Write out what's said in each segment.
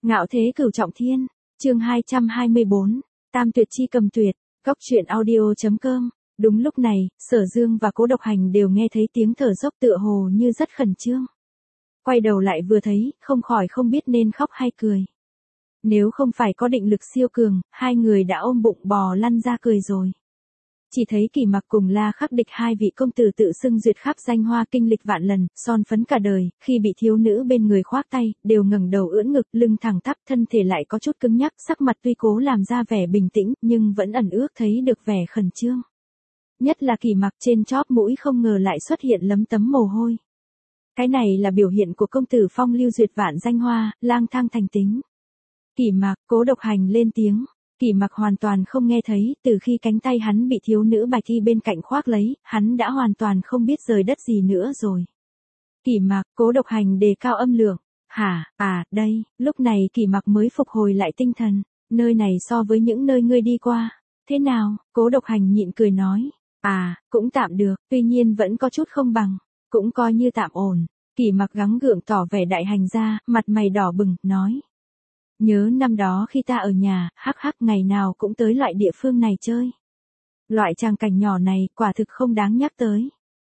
Ngạo thế cửu trọng thiên, chương 224, Tam tuyệt chi cầm tuyệt, góc truyện audio.com. Đúng lúc này, Sở Dương và Cố Độc Hành đều nghe thấy tiếng thở dốc tựa hồ như rất khẩn trương. Quay đầu lại vừa thấy, không khỏi không biết nên khóc hay cười. Nếu không phải có định lực siêu cường, hai người đã ôm bụng bò lăn ra cười rồi. Chỉ thấy Kỳ Mặc cùng La Khắc Địch hai vị công tử tự xưng duyệt khắp danh hoa kinh lịch vạn lần, son phấn cả đời, khi bị thiếu nữ bên người khoác tay, đều ngẩng đầu ưỡn ngực, lưng thẳng tắp, thân thể lại có chút cứng nhắc, sắc mặt tuy cố làm ra vẻ bình tĩnh, nhưng vẫn ẩn ước thấy được vẻ khẩn trương. Nhất là Kỳ Mặc trên chóp mũi không ngờ lại xuất hiện lấm tấm mồ hôi. Cái này là biểu hiện của công tử phong lưu duyệt vạn danh hoa, lang thang thành tính. Kỳ Mặc, Cố Độc Hành lên tiếng. Kỳ Mặc hoàn toàn không nghe thấy, từ khi cánh tay hắn bị thiếu nữ Bạch Y bên cạnh khoác lấy, hắn đã hoàn toàn không biết rời đất gì nữa rồi. Kỳ Mặc, Cố Độc Hành đề cao âm lượng. Hả, đây, lúc này Kỳ Mặc mới phục hồi lại tinh thần, nơi này so với những nơi ngươi đi qua, thế nào? Cố Độc Hành nhịn cười nói, cũng tạm được, tuy nhiên vẫn có chút không bằng, cũng coi như tạm ổn. Kỳ Mặc gắng gượng tỏ vẻ đại hành ra, mặt mày đỏ bừng, nói. Nhớ năm đó khi ta ở nhà, hắc ngày nào cũng tới loại địa phương này chơi. Loại tràng cảnh nhỏ này, quả thực không đáng nhắc tới.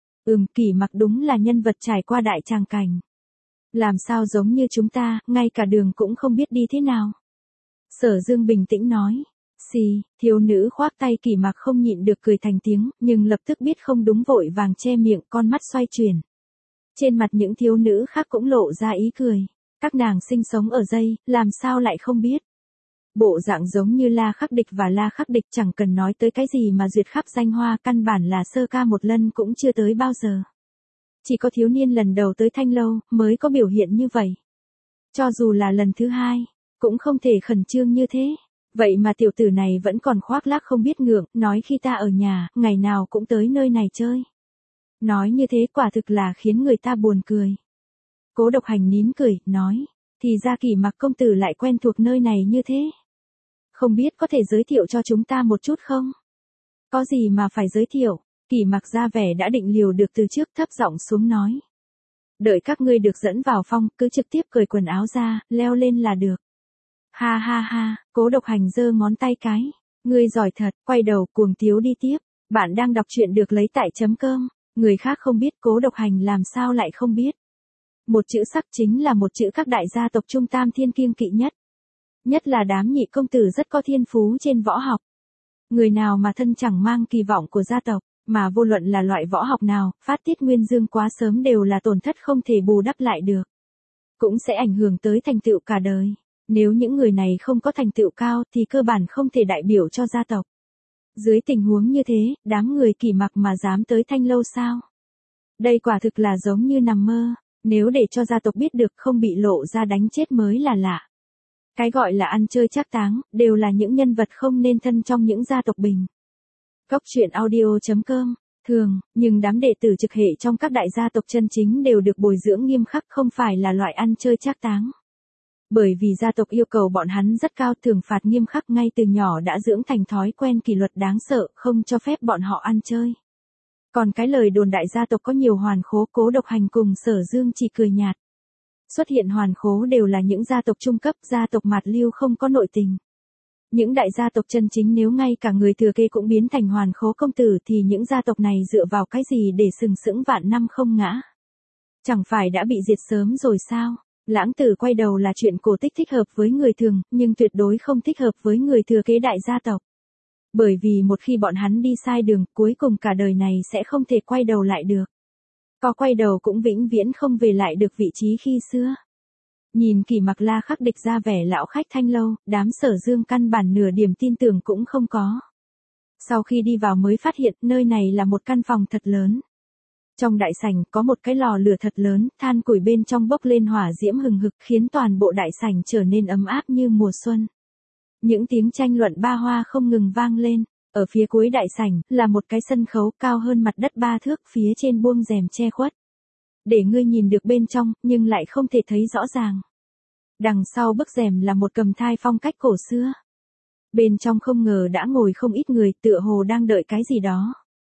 Kỳ Mặc đúng là nhân vật trải qua đại tràng cảnh. Làm sao giống như chúng ta, ngay cả đường cũng không biết đi thế nào. Sở Dương bình tĩnh nói. Thiếu nữ khoác tay Kỳ Mặc không nhịn được cười thành tiếng, nhưng lập tức biết không đúng vội vàng che miệng, con mắt xoay chuyển. Trên mặt những thiếu nữ khác cũng lộ ra ý cười. Các nàng sinh sống ở đây, làm sao lại không biết. Bộ dạng giống như La Khắc Địch và La Khắc Địch chẳng cần nói tới cái gì mà duyệt khắp danh hoa, căn bản là sơ ca một lần cũng chưa tới bao giờ. Chỉ có thiếu niên lần đầu tới Thanh Lâu, mới có biểu hiện như vậy. Cho dù là lần thứ hai, cũng không thể khẩn trương như thế. Vậy mà tiểu tử này vẫn còn khoác lác không biết ngượng, nói khi ta ở nhà, ngày nào cũng tới nơi này chơi. Nói như thế quả thực là khiến người ta buồn cười. Cố Độc Hành nín cười, nói, thì ra Kỳ Mặc công tử lại quen thuộc nơi này như thế. Không biết có thể giới thiệu cho chúng ta một chút không? Có gì mà phải giới thiệu, Kỳ Mặc ra vẻ đã định liều được từ trước, thấp giọng xuống nói. Đợi các ngươi được dẫn vào phòng, cứ trực tiếp cởi quần áo ra, leo lên là được. Ha, Cố Độc Hành giơ ngón tay cái, ngươi giỏi thật, quay đầu cuồng tiếu đi tiếp, bạn đang đọc truyện được lấy tại .com, người khác không biết Cố Độc Hành làm sao lại không biết. Một chữ sắc chính là một chữ các đại gia tộc Trung Tam Thiên kiêng kỵ nhất. Nhất là đám nhị công tử rất có thiên phú trên võ học. Người nào mà thân chẳng mang kỳ vọng của gia tộc, mà vô luận là loại võ học nào, phát tiết nguyên dương quá sớm đều là tổn thất không thể bù đắp lại được. Cũng sẽ ảnh hưởng tới thành tựu cả đời. Nếu những người này không có thành tựu cao thì cơ bản không thể đại biểu cho gia tộc. Dưới tình huống như thế, đám người Kỳ Mặc mà dám tới Thanh Lâu sao? Đây quả thực là giống như nằm mơ. Nếu để cho gia tộc biết được không bị lộ ra đánh chết mới là lạ. Cái gọi là ăn chơi trác táng, đều là những nhân vật không nên thân trong những gia tộc bình. Góc truyện audio.com, thường, nhưng đám đệ tử trực hệ trong các đại gia tộc chân chính đều được bồi dưỡng nghiêm khắc, không phải là loại ăn chơi trác táng. Bởi vì gia tộc yêu cầu bọn hắn rất cao, thưởng phạt nghiêm khắc, ngay từ nhỏ đã dưỡng thành thói quen kỷ luật đáng sợ, không cho phép bọn họ ăn chơi. Còn cái lời đồn đại gia tộc có nhiều hoàn khố, Cố Độc Hành cùng Sở Dương chỉ cười nhạt. Xuất hiện hoàn khố đều là những gia tộc trung cấp, gia tộc mạt lưu không có nội tình. Những đại gia tộc chân chính nếu ngay cả người thừa kế cũng biến thành hoàn khố công tử thì những gia tộc này dựa vào cái gì để sừng sững vạn năm không ngã? Chẳng phải đã bị diệt sớm rồi sao? Lãng Tử quay đầu là chuyện cổ tích thích hợp với người thường, nhưng tuyệt đối không thích hợp với người thừa kế đại gia tộc. Bởi vì một khi bọn hắn đi sai đường, cuối cùng cả đời này sẽ không thể quay đầu lại được. Có quay đầu cũng vĩnh viễn không về lại được vị trí khi xưa. Nhìn Kỳ Mặc La Khắc Địch ra vẻ lão khách Thanh Lâu, đám Sở Dương căn bản nửa điểm tin tưởng cũng không có. Sau khi đi vào mới phát hiện nơi này là một căn phòng thật lớn. Trong đại sảnh có một cái lò lửa thật lớn, than củi bên trong bốc lên hỏa diễm hừng hực, khiến toàn bộ đại sảnh trở nên ấm áp như mùa xuân. Những tiếng tranh luận ba hoa không ngừng vang lên. Ở phía cuối đại sảnh là một cái sân khấu cao hơn mặt đất 3 thước, phía trên buông rèm che khuất. Để ngươi nhìn được bên trong, nhưng lại không thể thấy rõ ràng. Đằng sau bức rèm là một cầm thai phong cách cổ xưa. Bên trong không ngờ đã ngồi không ít người, tựa hồ đang đợi cái gì đó.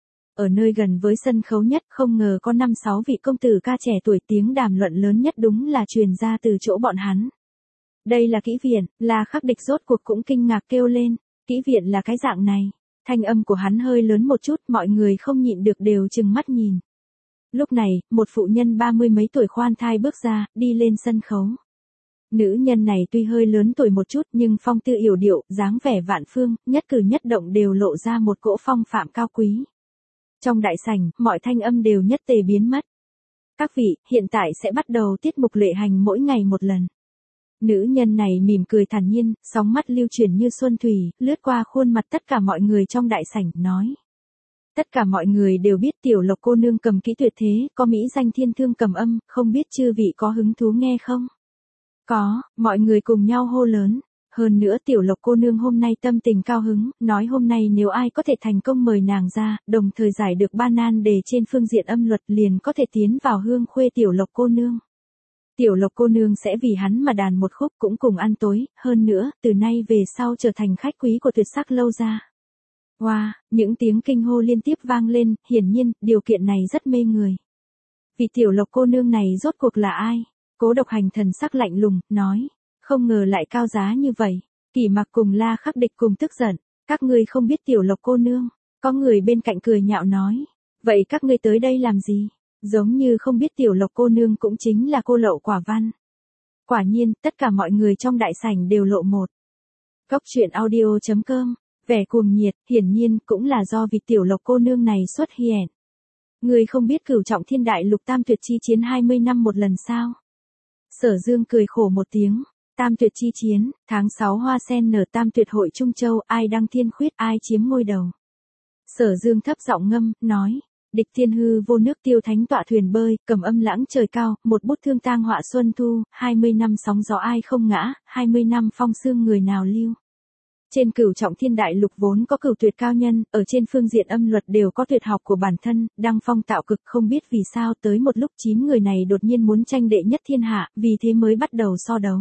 Ở nơi gần với sân khấu nhất, không ngờ có 5-6 vị công tử ca trẻ tuổi, tiếng đàm luận lớn nhất đúng là truyền ra từ chỗ bọn hắn. Đây là kỹ viện, La Khắc Địch rốt cuộc cũng kinh ngạc kêu lên, kỹ viện là cái dạng này. Thanh âm của hắn hơi lớn một chút, mọi người không nhịn được đều trừng mắt nhìn. Lúc này, một phụ nhân 30 mấy tuổi khoan thai bước ra, đi lên sân khấu. Nữ nhân này tuy hơi lớn tuổi một chút nhưng phong tư yểu điệu, dáng vẻ vạn phương, nhất cử nhất động đều lộ ra một cỗ phong phạm cao quý. Trong đại sảnh, mọi thanh âm đều nhất tề biến mất. Các vị, hiện tại sẽ bắt đầu tiết mục lệ hành mỗi ngày một lần. Nữ nhân này mỉm cười thản nhiên, sóng mắt lưu chuyển như xuân thủy, lướt qua khuôn mặt tất cả mọi người trong đại sảnh, nói. Tất cả mọi người đều biết Tiểu Lộc cô nương cầm kỹ tuyệt thế, có mỹ danh thiên thương cầm âm, không biết chư vị có hứng thú nghe không? Có, mọi người cùng nhau hô lớn. Hơn nữa Tiểu Lộc cô nương hôm nay tâm tình cao hứng, nói hôm nay nếu ai có thể thành công mời nàng ra, đồng thời giải được ba nan đề trên phương diện âm luật liền có thể tiến vào hương khuê Tiểu Lộc cô nương. Tiểu Lộc cô nương sẽ vì hắn mà đàn một khúc cũng cùng ăn tối, hơn nữa, từ nay về sau trở thành khách quý của Tuyệt Sắc lâu gia. Wow, những tiếng kinh hô liên tiếp vang lên, hiển nhiên, điều kiện này rất mê người. Vì Tiểu Lộc cô nương này rốt cuộc là ai? Cố Độc Hành thần sắc lạnh lùng, nói, không ngờ lại cao giá như vậy. Kỷ Mặc cùng La Khắc Địch cùng tức giận, các ngươi không biết Tiểu Lộc cô nương. Có người bên cạnh cười nhạo nói, vậy các ngươi tới đây làm gì? Giống như không biết Tiểu Lộc cô nương cũng chính là cô lậu quả văn. Quả nhiên, tất cả mọi người trong đại sảnh đều lộ một. Góc truyện audio.com, vẻ cuồng nhiệt, hiển nhiên cũng là do vì Tiểu Lộc cô nương này xuất hiện. Người không biết Cửu Trọng Thiên Đại Lục Tam Tuyệt chi chiến 20 năm một lần sao? Sở Dương cười khổ một tiếng, Tam Tuyệt chi chiến, tháng 6 hoa sen nở Tam Tuyệt hội Trung Châu, ai đăng thiên khuyết, ai chiếm ngôi đầu. Sở Dương thấp giọng ngâm, nói, địch thiên hư vô nước tiêu thánh tọa thuyền bơi, cầm âm lãng trời cao, một bút thương tang họa xuân thu, 20 năm sóng gió ai không ngã, 20 năm phong sương người nào lưu. Trên Cửu Trọng Thiên Đại Lục vốn có cửu tuyệt cao nhân, ở trên phương diện âm luật đều có tuyệt học của bản thân, đăng phong tạo cực, không biết vì sao tới một lúc 9 người này đột nhiên muốn tranh đệ nhất thiên hạ, vì thế mới bắt đầu so đấu.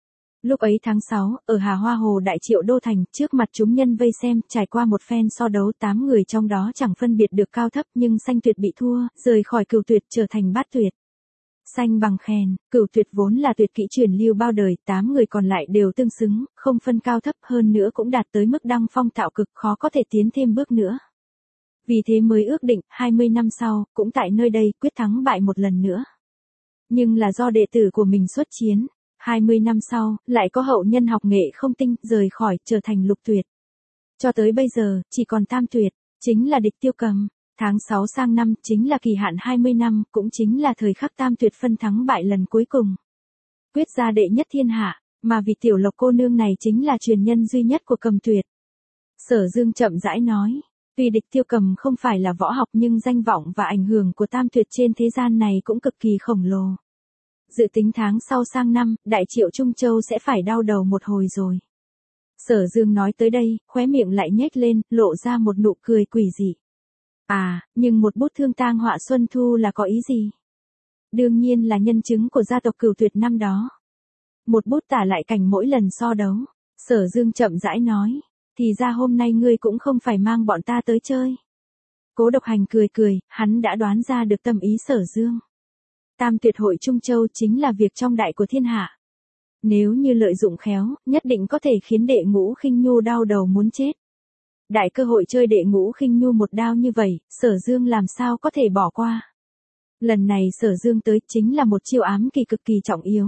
Lúc ấy tháng 6, ở Hà Hoa Hồ Đại Triệu Đô Thành, trước mặt chúng nhân vây xem, trải qua một phen so đấu 8 người trong đó chẳng phân biệt được cao thấp nhưng Sanh Tuyệt bị thua, rời khỏi Cửu Tuyệt trở thành Bát Tuyệt. Sanh bằng khen, Cửu Tuyệt vốn là tuyệt kỹ truyền lưu bao đời, 8 người còn lại đều tương xứng, không phân cao thấp, hơn nữa cũng đạt tới mức đăng phong tạo cực, khó có thể tiến thêm bước nữa. Vì thế mới ước định, 20 năm sau, cũng tại nơi đây, quyết thắng bại một lần nữa. Nhưng là do đệ tử của mình xuất chiến, 20 năm sau, lại có hậu nhân học nghệ không tinh, rời khỏi, trở thành Lục Tuyệt. Cho tới bây giờ, chỉ còn Tam Tuyệt, chính là địch Tiêu Cầm. Tháng 6 sang năm chính là kỳ hạn 20 năm, cũng chính là thời khắc Tam Tuyệt phân thắng bại lần cuối cùng. Quyết ra đệ nhất thiên hạ, mà vì Tiểu Lộc cô nương này chính là truyền nhân duy nhất của Cầm Tuyệt. Sở Dương chậm rãi nói, tuy địch Tiêu Cầm không phải là võ học nhưng danh vọng và ảnh hưởng của Tam Tuyệt trên thế gian này cũng cực kỳ khổng lồ. Dự tính tháng sau sang năm, Đại Triệu Trung Châu sẽ phải đau đầu một hồi rồi. Sở Dương nói tới đây, khóe miệng lại nhếch lên, lộ ra một nụ cười quỷ dị. À, nhưng một bút thương tang họa xuân thu là có ý gì? Đương nhiên là nhân chứng của gia tộc Cửu Tuyệt năm đó. Một bút tả lại cảnh mỗi lần so đấu. Sở Dương chậm rãi nói, thì ra hôm nay ngươi cũng không phải mang bọn ta tới chơi. Cố Độc Hành cười cười, hắn đã đoán ra được tâm ý Sở Dương. Tam Tuyệt hội Trung Châu chính là việc trong đại của thiên hạ. Nếu như lợi dụng khéo, nhất định có thể khiến đệ Ngũ Khinh Nhu đau đầu muốn chết. Đại cơ hội chơi đệ Ngũ Khinh Nhu một đao như vậy, Sở Dương làm sao có thể bỏ qua. Lần này Sở Dương tới chính là một chiêu ám kỳ cực kỳ trọng yếu.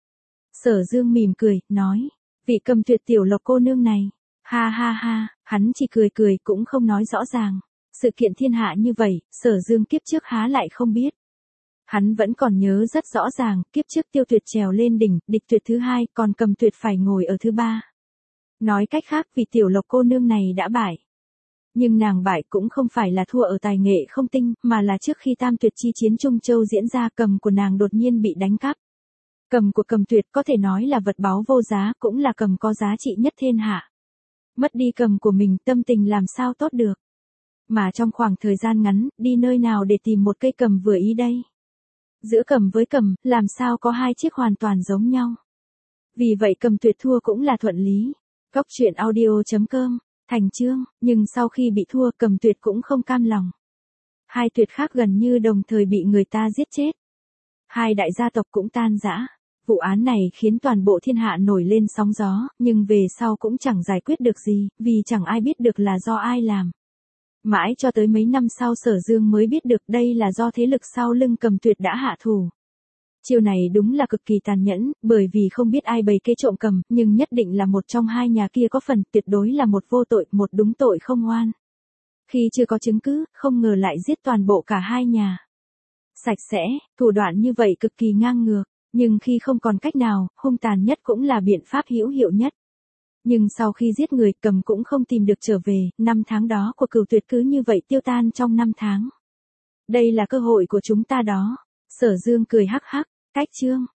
Sở Dương mỉm cười, nói, vị Cầm Tuyệt Tiểu Lộc cô nương này. Ha ha ha, hắn chỉ cười cười cũng không nói rõ ràng. Sự kiện thiên hạ như vậy, Sở Dương kiếp trước há lại không biết. Hắn vẫn còn nhớ rất rõ ràng, kiếp trước Tiêu Tuyệt trèo lên đỉnh, địch tuyệt thứ 2, còn Cầm Tuyệt phải ngồi ở thứ 3. Nói cách khác vì Tiểu Lộc cô nương này đã bại. Nhưng nàng bại cũng không phải là thua ở tài nghệ không tinh, mà là trước khi Tam Tuyệt chi chiến Trung Châu diễn ra, cầm của nàng đột nhiên bị đánh cắp. Cầm của Cầm Tuyệt có thể nói là vật báu vô giá, cũng là cầm có giá trị nhất thiên hạ. Mất đi cầm của mình, tâm tình làm sao tốt được. Mà trong khoảng thời gian ngắn, đi nơi nào để tìm một cây cầm vừa ý đây? Giữa cầm với cầm, làm sao có hai chiếc hoàn toàn giống nhau? Vì vậy Cầm Tuyệt thua cũng là thuận lý. Góc truyện audio.com, thành chương, nhưng sau khi bị thua Cầm Tuyệt cũng không cam lòng. Hai tuyệt khác gần như đồng thời bị người ta giết chết. Hai đại gia tộc cũng tan rã. Vụ án này khiến toàn bộ thiên hạ nổi lên sóng gió, nhưng về sau cũng chẳng giải quyết được gì, vì chẳng ai biết được là do ai làm. Mãi cho tới mấy năm sau Sở Dương mới biết được đây là do thế lực sau lưng Cầm Tuyệt đã hạ thủ. Chiêu này đúng là cực kỳ tàn nhẫn, bởi vì không biết ai bày kế trộm cầm, nhưng nhất định là một trong hai nhà kia có phần, tuyệt đối là một vô tội, một đúng tội không oan. Khi chưa có chứng cứ, không ngờ lại giết toàn bộ cả hai nhà. Sạch sẽ, thủ đoạn như vậy cực kỳ ngang ngược, nhưng khi không còn cách nào, hung tàn nhất cũng là biện pháp hữu hiệu nhất. Nhưng sau khi giết người, Cầm cũng không tìm được trở về, 5 tháng đó của Cửu Tuyệt cứ như vậy tiêu tan trong 5 tháng. Đây là cơ hội của chúng ta đó. Sở Dương cười hắc hắc, cách chương.